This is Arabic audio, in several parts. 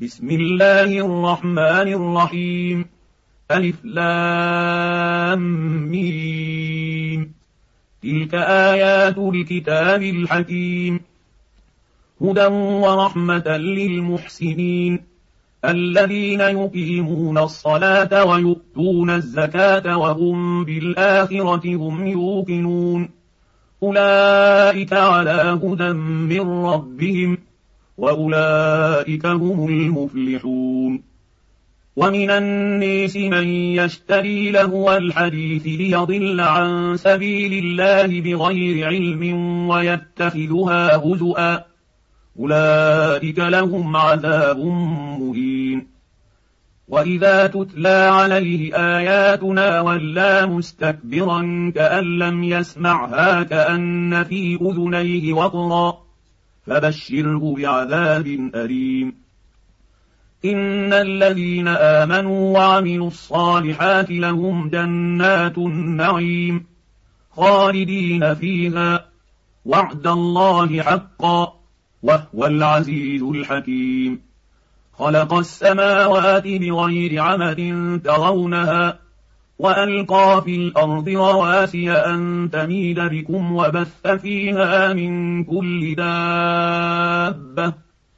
بسم الله الرحمن الرحيم. ألف لام ميم. تلك آيات الكتاب الحكيم. هدى ورحمة للمحسنين الذين يقيمون الصلاة ويؤتون الزكاة وهم بالآخرة هم يوقنون. أولئك على هدى من ربهم وأولئك هم المفلحون. ومن الناس من يشتري لهو الحديث ليضل عن سبيل الله بغير علم ويتخذها هزؤا، أولئك لهم عذاب مهين. وإذا تتلى عليه آياتنا ولى مستكبرا كأن لم يسمعها كأن في أذنيه وقرا، فبشره بعذاب أليم. إن الذين آمنوا وعملوا الصالحات لهم جنات النعيم خالدين فيها، وعد الله حقا وهو العزيز الحكيم. خلق السماوات بغير عمد ترونها وألقى في الأرض رواسي أن تميد بكم وبث فيها من كل دابة،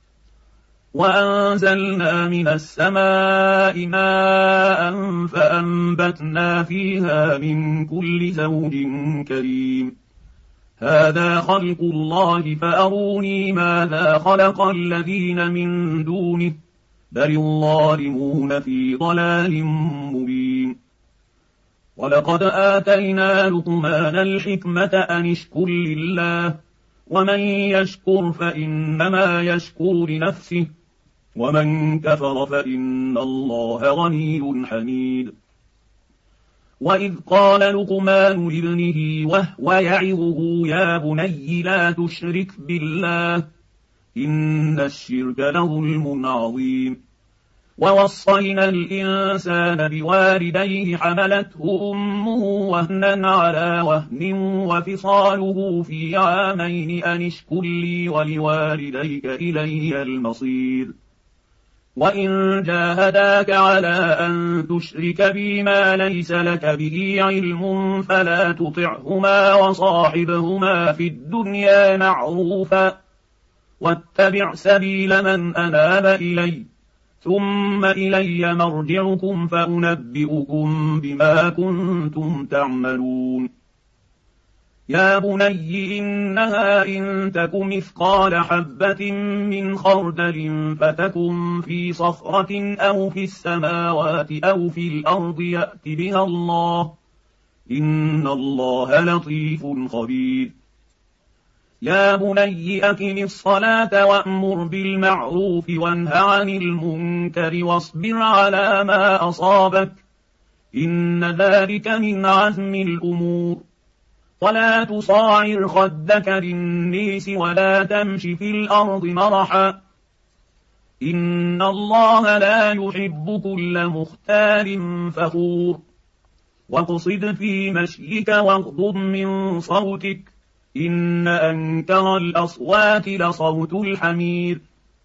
وأنزلنا من السماء ماء فأنبتنا فيها من كل زوج كريم. هذا خلق الله فأروني ماذا خلق الذين من دونه بل الظالمون في ضلال مبين. ولقد آتينا لقمان الحكمة أن اشكر لله، ومن يشكر فإنما يشكر لنفسه، ومن كفر فإن الله غني حميد. وإذ قال لقمان لابنه وهو يعظه يا بني لا تشرك بالله إن الشرك لظلم عظيم. ووصينا الإنسان بوالديه حملته أمه وهنا على وهن وفصاله في عامين أن اشكر لي ولوالديك إلي المصير. وإن جاهداك على أن تشرك بي ما ليس لك به علم فلا تطعهما وصاحبهما في الدنيا معروفا، واتبع سبيل من أناب إلي، ثم إلي مرجعكم فأنبئكم بما كنتم تعملون. يا بني إنها إن تك مثقال حبة من خردل فتكن في صخرة أو في السماوات أو في الأرض يأت بها الله، إن الله لطيف خبير. يا بني أقم الصلاة وأمر بالمعروف وانه عن المنكر واصبر على ما أصابك، إن ذلك من عزم الأمور. ولا تصاعر خدك للناس ولا تمش في الأرض مرحا، إن الله لا يحب كل مختال فخور. واقصد في مشيك واغضض من صوتك، إن أنكر الأصوات لصوت الحمير.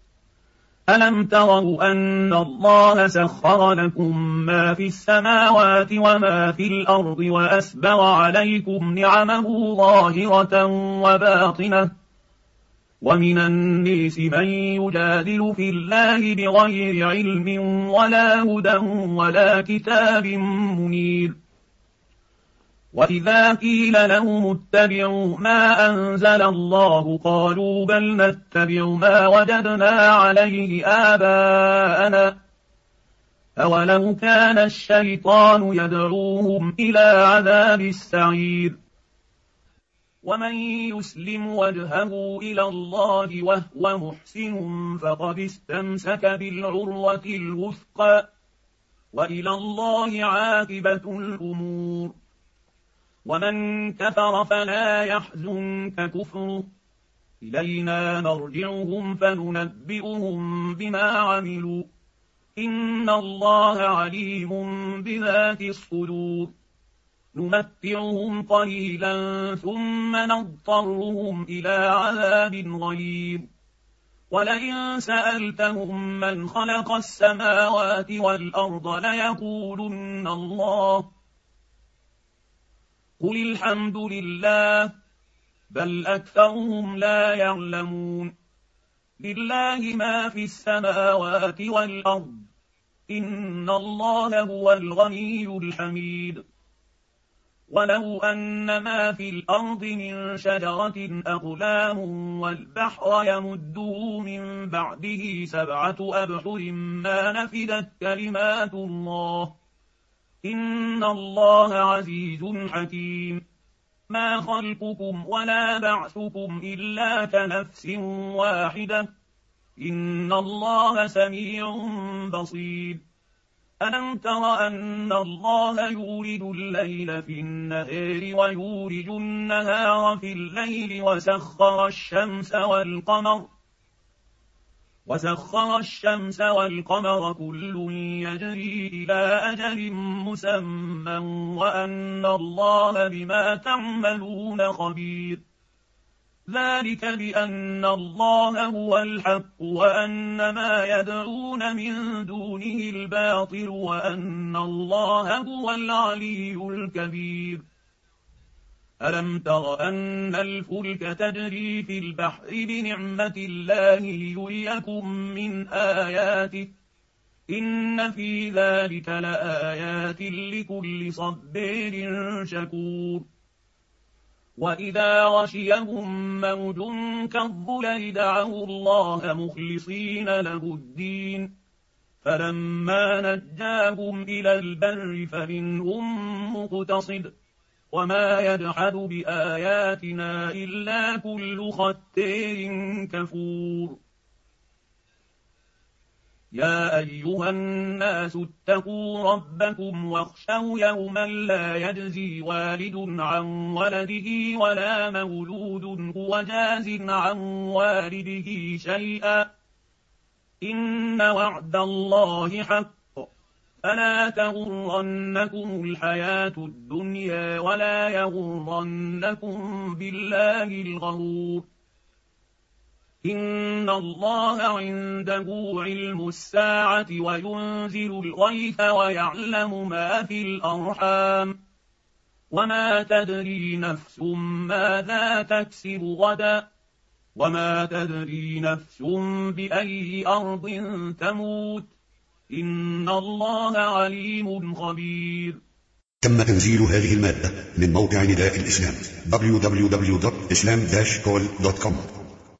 ألم تروا أن الله سخر لكم ما في السماوات وما في الأرض وأسبغ عليكم نعمه ظاهرة وباطنة؟ ومن الناس من يجادل في الله بغير علم ولا هدى ولا كتاب منير. وإذا قيل لهم اتبعوا ما أنزل الله قالوا بل نتبع ما وجدنا عليه آباءنا، أولو كان الشيطان يدعوهم إلى عذاب السعير. ومن يسلم وجهه إلى الله وهو محسن فقد استمسك بالعروة الوثقى، وإلى الله عاقبة الأمور. ومن كفر فلا يحزنك كفره، إلينا مرجعهم فننبئهم بما عملوا، إن الله عليم بذات الصدور. نمتعهم قليلا ثم نضطرهم إلى عذاب غليظ، ولئن سألتهم من خلق السماوات والأرض ليقولن الله قل الحمد لله بل أكثرهم لا يعلمون لله ما في السماوات والأرض إن الله هو الغني الحميد ولو أن ما في الأرض من شجرة أقلام والبحر يمده من بعده 7 أبحر ما نفدت كلمات الله إن الله عزيز حكيم ما خلقكم ولا بعثكم إلا كنفس واحدة إن الله سميع بصير ألم تر أن الله يولج الليل في النهار ويولج النهار في الليل وسخر الشمس والقمر كل يجري إلى أجل مسمى وأن الله بما تعملون خبير ذلك بأن الله هو الحق وأن ما يدعون من دونه الباطل وأن الله هو العلي الكبير ألم تر أن الفلك تجري في البحر بنعمة الله ليريكم من آياته إن في ذلك لآيات لكل صبار شكور وإذا غشيهم موج كالظلل دعوا الله مخلصين له الدين فلما نجاهم إلى البر فمنهم مقتصد وما يجحد بآياتنا إلا كل ختار كفور يا أيها الناس اتقوا ربكم واخشوا يوما لا يجزي والد عن ولده ولا مولود هو جاز عن والده شيئا إن وعد الله حق فلا تغرنكم الحياة الدنيا ولا يغرنكم بالله الغرور إن الله عنده علم الساعة وينزل الغيث ويعلم ما في الأرحام وما تدري نفس ماذا تكسب غدا وما تدري نفس بأي أرض تموت إن الله عليم خبير. تم تنزيل هذه المادة من موقع نداء الإسلام www.islam-call.com